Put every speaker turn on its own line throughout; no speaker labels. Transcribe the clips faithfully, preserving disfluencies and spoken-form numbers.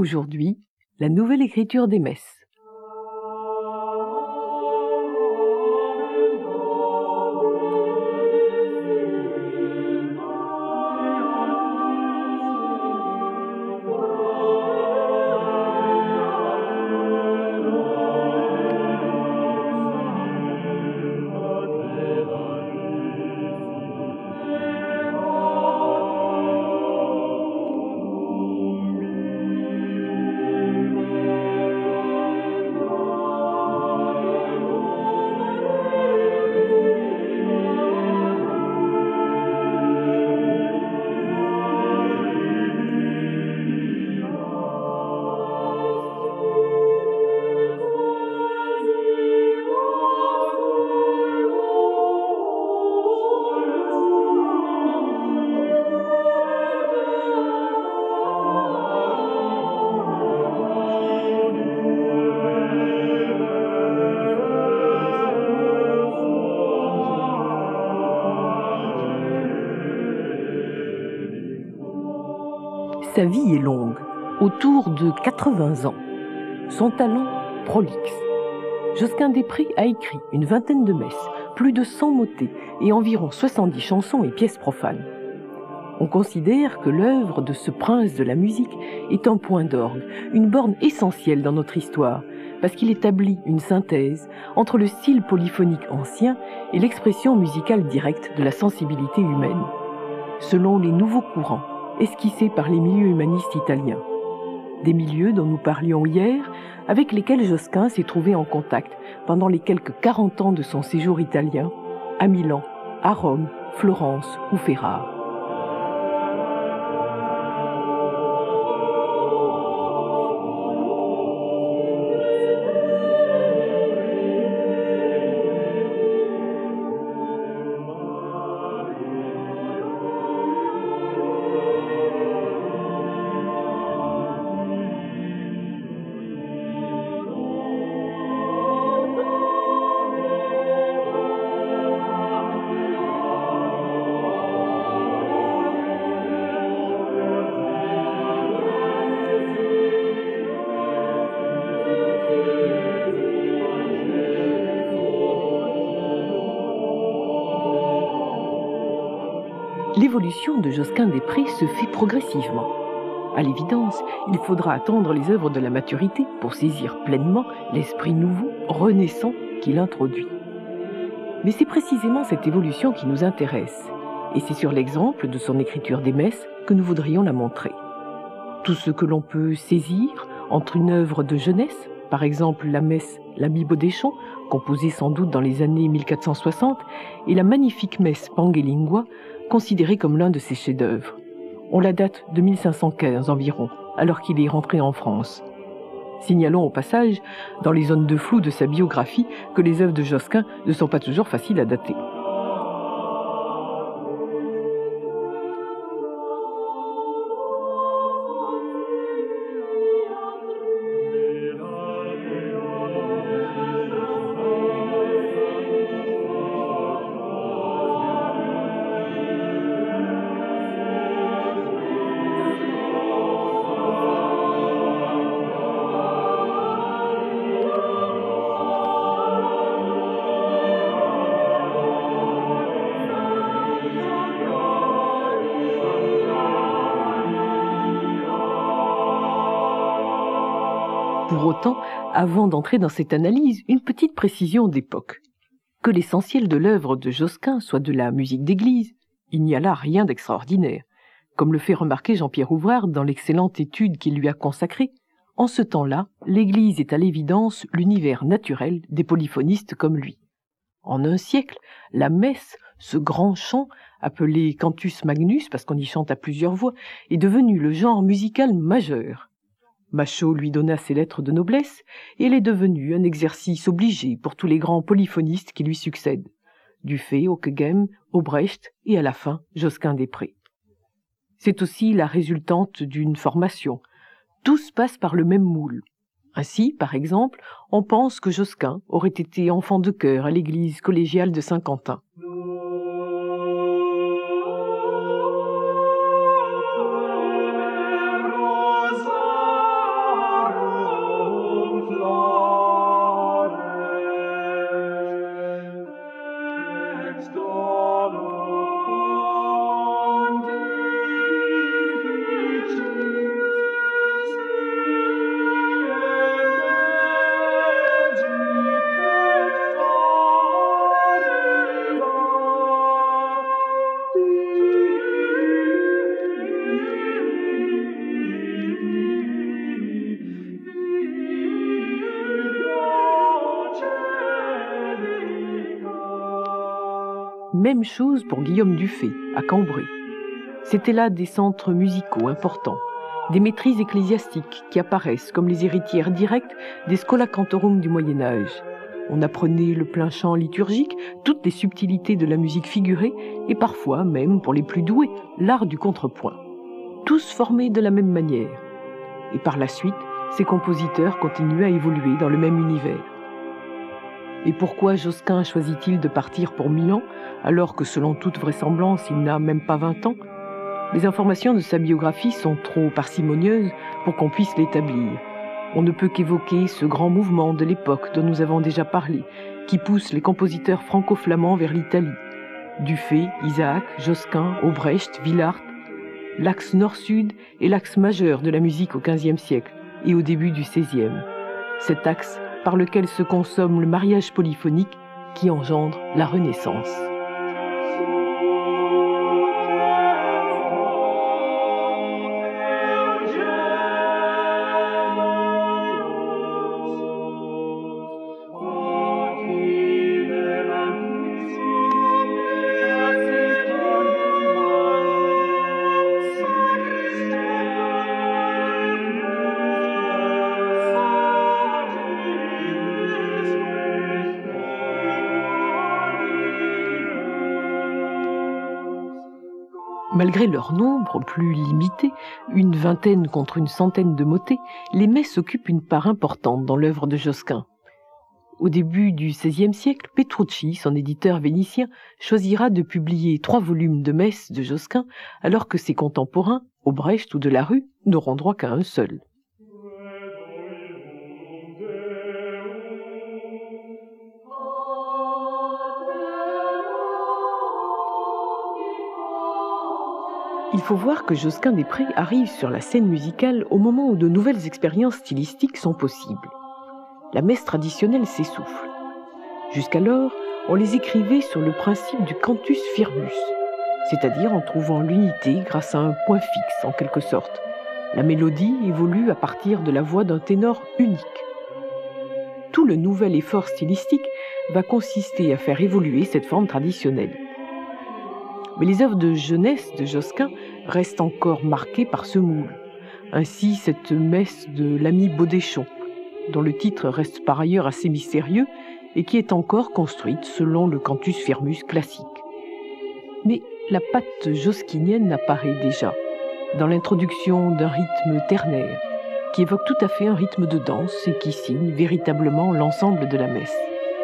Aujourd'hui, la nouvelle écriture des messes. Sa vie est longue, autour de quatre-vingts ans. Son talent, prolixe. Josquin-des-Prés a écrit une vingtaine de messes, plus de cent motets et environ soixante-dix chansons et pièces profanes. On considère que l'œuvre de ce prince de la musique est un point d'orgue, une borne essentielle dans notre histoire, parce qu'il établit une synthèse entre le style polyphonique ancien et l'expression musicale directe de la sensibilité humaine, selon les nouveaux courants esquissés par les milieux humanistes italiens. Des milieux dont nous parlions hier, avec lesquels Josquin s'est trouvé en contact pendant les quelques quarante ans de son séjour italien, à Milan, à Rome, Florence ou Ferrare. L'évolution de Josquin-des-Prés se fait progressivement. À l'évidence, il faudra attendre les œuvres de la maturité pour saisir pleinement l'esprit nouveau, renaissant qu'il introduit. Mais c'est précisément cette évolution qui nous intéresse, et c'est sur l'exemple de son écriture des messes que nous voudrions la montrer. Tout ce que l'on peut saisir entre une œuvre de jeunesse, par exemple la messe L'Ami Bodéchon, composée sans doute dans les années mille quatre cent soixante, et la magnifique messe Pange-Lingua, considérée comme l'un de ses chefs-d'œuvre. On la date de mille cinq cent quinze environ, alors qu'il est rentré en France. Signalons au passage, dans les zones de flou de sa biographie, que les œuvres de Josquin ne sont pas toujours faciles à dater. Pour autant, avant d'entrer dans cette analyse, une petite précision d'époque. Que l'essentiel de l'œuvre de Josquin soit de la musique d'église, il n'y a là rien d'extraordinaire. Comme le fait remarquer Jean-Pierre Ouvrard dans l'excellente étude qu'il lui a consacrée, en ce temps-là, l'église est à l'évidence l'univers naturel des polyphonistes comme lui. En un siècle, la messe, ce grand chant, appelé cantus magnus, parce qu'on y chante à plusieurs voix, est devenu le genre musical majeur. Machaut lui donna ses lettres de noblesse, et elle est devenue un exercice obligé pour tous les grands polyphonistes qui lui succèdent, Dufay, Ockeghem, Obrecht et à la fin Josquin-des-Prés. C'est aussi la résultante d'une formation. Tous passent par le même moule. Ainsi, par exemple, on pense que Josquin aurait été enfant de chœur à l'église collégiale de Saint-Quentin. même chose pour Guillaume Dufay, à Cambrai. C'étaient là des centres musicaux importants, des maîtrises ecclésiastiques qui apparaissent comme les héritières directes des schola cantorum du Moyen-Âge. On apprenait le plein chant liturgique, toutes les subtilités de la musique figurée et parfois, même pour les plus doués, l'art du contrepoint. Tous formés de la même manière. Et par la suite, ces compositeurs continuaient à évoluer dans le même univers. Et pourquoi Josquin choisit-il de partir pour Milan, alors que selon toute vraisemblance, il n'a même pas vingt ans ? Les informations de sa biographie sont trop parcimonieuses pour qu'on puisse l'établir. On ne peut qu'évoquer ce grand mouvement de l'époque dont nous avons déjà parlé, qui pousse les compositeurs franco-flamands vers l'Italie. Dufay, Isaac, Josquin, Obrecht, Willaert, l'axe nord-sud est l'axe majeur de la musique au quinzième siècle et au début du seizième. Cet axe par lequel se consomme le mariage polyphonique qui engendre la Renaissance. Malgré leur nombre plus limité, une vingtaine contre une centaine de motets, les messes occupent une part importante dans l'œuvre de Josquin. Au début du seizième siècle, Petrucci, son éditeur vénitien, choisira de publier trois volumes de messes de Josquin, alors que ses contemporains, Obrecht ou Delarue, n'auront droit qu'à un seul. Il faut voir que Josquin-des-Prés arrive sur la scène musicale au moment où de nouvelles expériences stylistiques sont possibles. La messe traditionnelle s'essouffle. Jusqu'alors, on les écrivait sur le principe du cantus firmus, c'est-à-dire en trouvant l'unité grâce à un point fixe en quelque sorte. La mélodie évolue à partir de la voix d'un ténor unique. Tout le nouvel effort stylistique va consister à faire évoluer cette forme traditionnelle. Mais les œuvres de jeunesse de Josquin restent encore marquées par ce moule. Ainsi, cette messe de l'ami Baudéchon, dont le titre reste par ailleurs assez mystérieux et qui est encore construite selon le cantus firmus classique. Mais la patte josquinienne apparaît déjà dans l'introduction d'un rythme ternaire qui évoque tout à fait un rythme de danse et qui signe véritablement l'ensemble de la messe.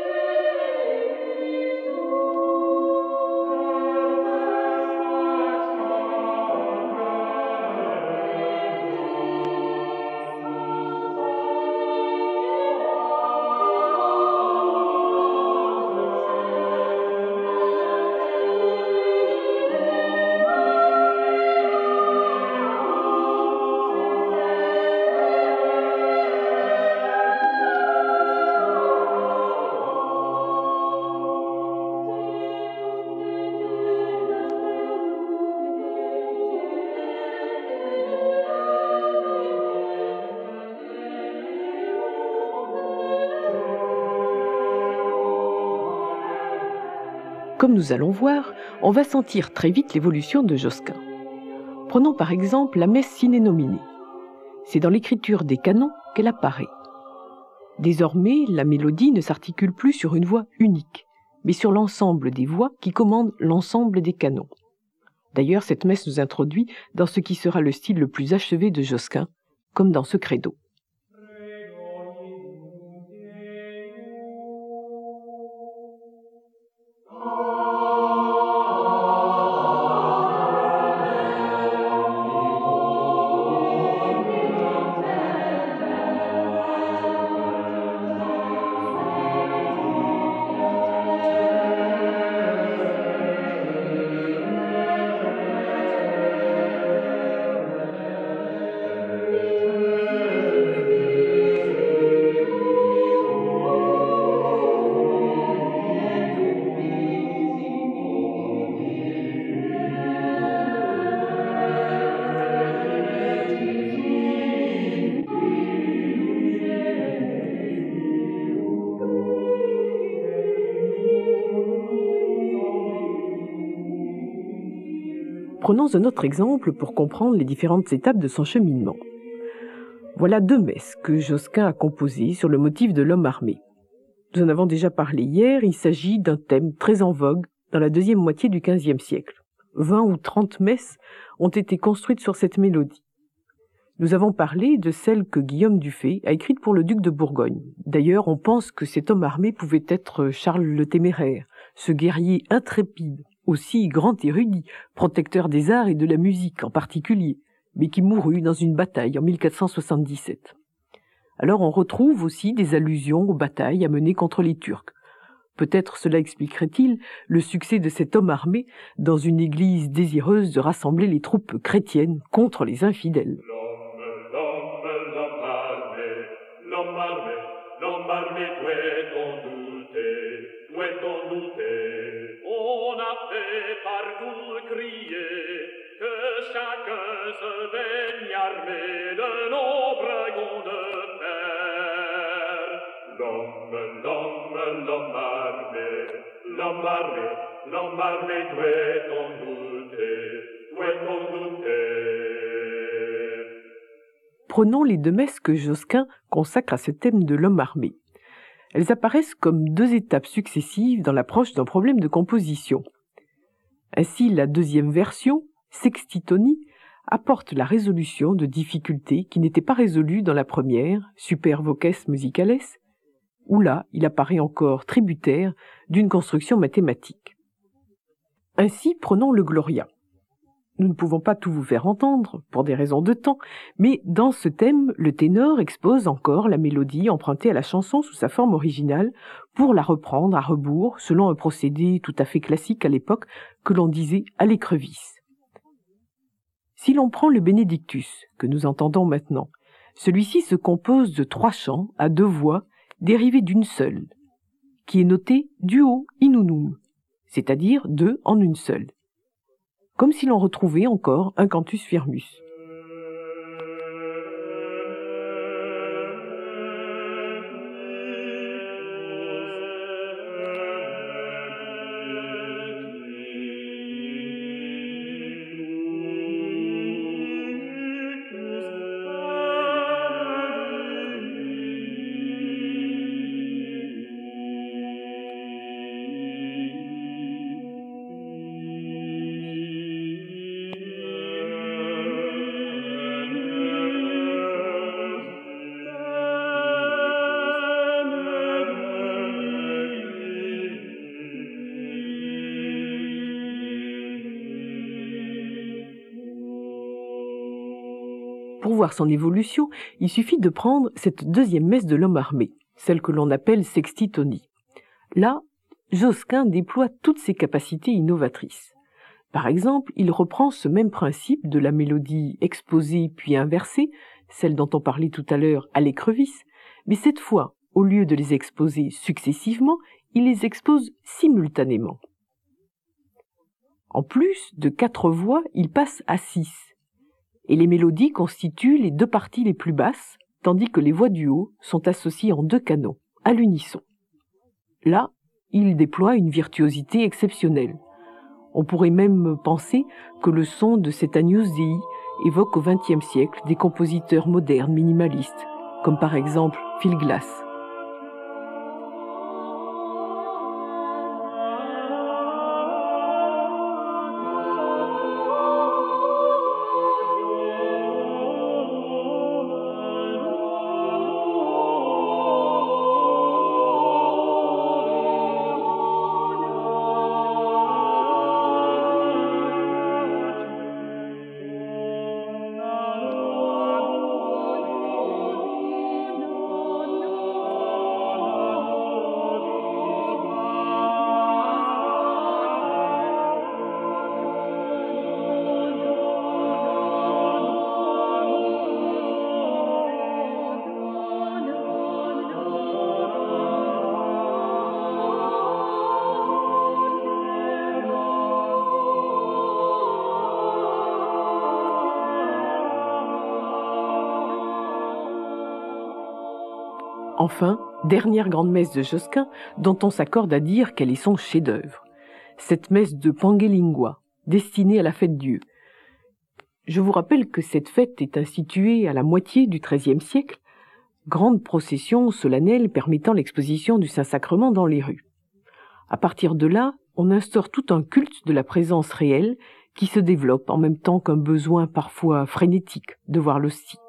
Comme nous allons voir, on va sentir très vite l'évolution de Josquin. Prenons par exemple la messe sine nomine. C'est dans l'écriture des canons qu'elle apparaît. Désormais, la mélodie ne s'articule plus sur une voix unique, mais sur l'ensemble des voix qui commandent l'ensemble des canons. D'ailleurs, cette messe nous introduit dans ce qui sera le style le plus achevé de Josquin, comme dans ce credo. Prenons un autre exemple pour comprendre les différentes étapes de son cheminement. Voilà deux messes que Josquin a composées sur le motif de l'homme armé. Nous en avons déjà parlé hier, il s'agit d'un thème très en vogue dans la deuxième moitié du quinzième siècle. Vingt ou trente messes ont été construites sur cette mélodie. Nous avons parlé de celle que Guillaume Dufay a écrite pour le duc de Bourgogne. D'ailleurs, on pense que cet homme armé pouvait être Charles le Téméraire, ce guerrier intrépide, aussi grand érudit, protecteur des arts et de la musique en particulier, mais qui mourut dans une bataille en mille quatre cent soixante-dix-sept. Alors on retrouve aussi des allusions aux batailles à mener contre les Turcs. Peut-être cela expliquerait-il le succès de cet homme armé dans une église désireuse de rassembler les troupes chrétiennes contre les infidèles.
On a fait partout crier que chacun se baigne armé de nombreux gonds de fer. L'homme, l'homme, l'homme armé, l'homme armé, l'homme armé, doit-on douter, doit-on douter.
Prenons les deux messes que Josquin consacre à ce thème de l'homme armé. Elles apparaissent comme deux étapes successives dans l'approche d'un problème de composition. Ainsi, la deuxième version, Sextitonie, apporte la résolution de difficultés qui n'étaient pas résolues dans la première, Super voces musicales, où là, il apparaît encore tributaire d'une construction mathématique. Ainsi, prenons le Gloria. Nous ne pouvons pas tout vous faire entendre, pour des raisons de temps, mais dans ce thème, le ténor expose encore la mélodie empruntée à la chanson sous sa forme originale pour la reprendre à rebours, selon un procédé tout à fait classique à l'époque que l'on disait à l'écrevisse. Si l'on prend le Benedictus, que nous entendons maintenant, celui-ci se compose de trois chants à deux voix dérivés d'une seule, qui est notée duo in unum, c'est-à-dire deux en une seule, comme si l'on retrouvait encore un cantus firmus. Pour voir son évolution, il suffit de prendre cette deuxième messe de l'homme armé, celle que l'on appelle Sextitonie. Là, Josquin déploie toutes ses capacités innovatrices. Par exemple, il reprend ce même principe de la mélodie exposée puis inversée, celle dont on parlait tout à l'heure à l'écrevisse, mais cette fois, au lieu de les exposer successivement, il les expose simultanément. En plus de quatre voix, il passe à six. Et les mélodies constituent les deux parties les plus basses, tandis que les voix du haut sont associées en deux canons, à l'unisson. Là, il déploie une virtuosité exceptionnelle. On pourrait même penser que le son de cet Agnus Dei évoque au vingtième siècle des compositeurs modernes minimalistes, comme par exemple Phil Glass. Enfin, dernière grande messe de Josquin, dont on s'accorde à dire qu'elle est son chef-d'œuvre. Cette messe de Pangelingua, destinée à la fête Dieu, Je vous rappelle que cette fête est instituée à la moitié du treizième siècle, grande procession solennelle permettant l'exposition du Saint-Sacrement dans les rues. À partir de là, on instaure tout un culte de la présence réelle qui se développe en même temps qu'un besoin parfois frénétique de voir l'hostie.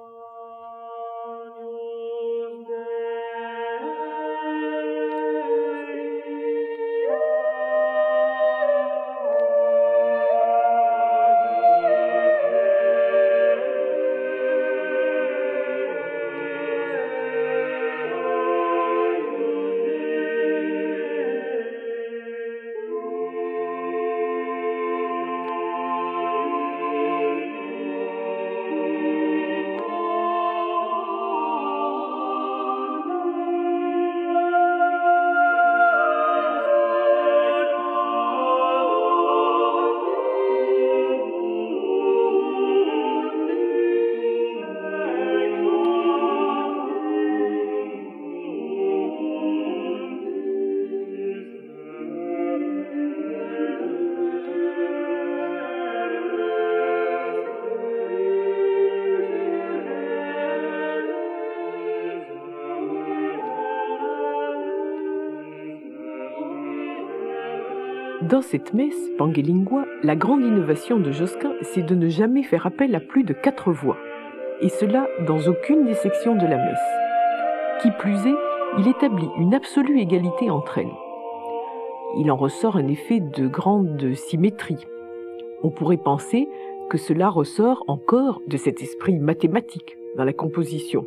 Dans cette messe, Pangelingua, la grande innovation de Josquin, c'est de ne jamais faire appel à plus de quatre voix, et cela dans aucune des sections de la messe. Qui plus est, il établit une absolue égalité entre elles. Il en ressort un effet de grande symétrie. On pourrait penser que cela ressort encore de cet esprit mathématique dans la composition.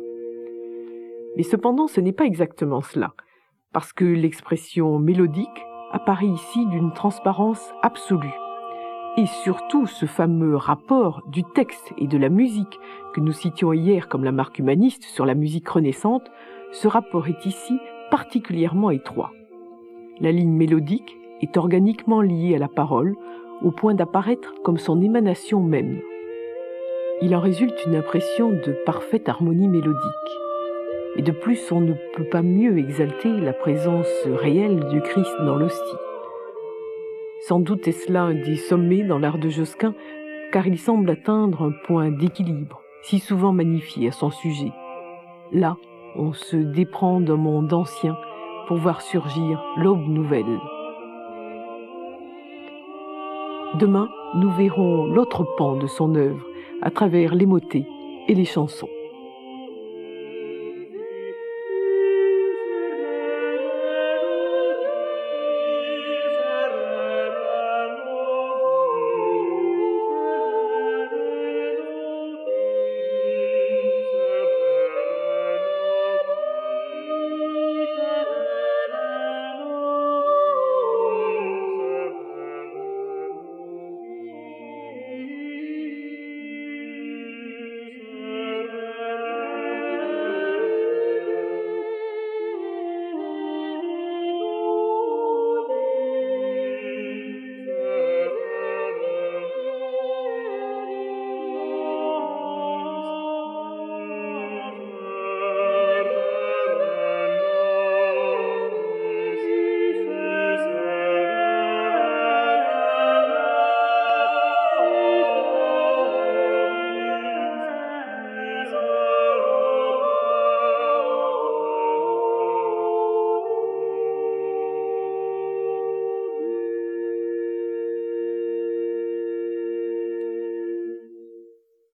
Mais cependant, ce n'est pas exactement cela, parce que l'expression mélodique apparaît ici d'une transparence absolue. Et surtout ce fameux rapport du texte et de la musique que nous citions hier comme la marque humaniste sur la musique renaissante, ce rapport est ici particulièrement étroit. La ligne mélodique est organiquement liée à la parole, au point d'apparaître comme son émanation même. Il en résulte une impression de parfaite harmonie mélodique. Et de plus, on ne peut pas mieux exalter la présence réelle du Christ dans l'hostie. Sans doute est-ce là un des sommets dans l'art de Josquin, car il semble atteindre un point d'équilibre, si souvent magnifié à son sujet. Là, on se déprend d'un monde ancien pour voir surgir l'aube nouvelle. Demain, nous verrons l'autre pan de son œuvre à travers les motets et les chansons.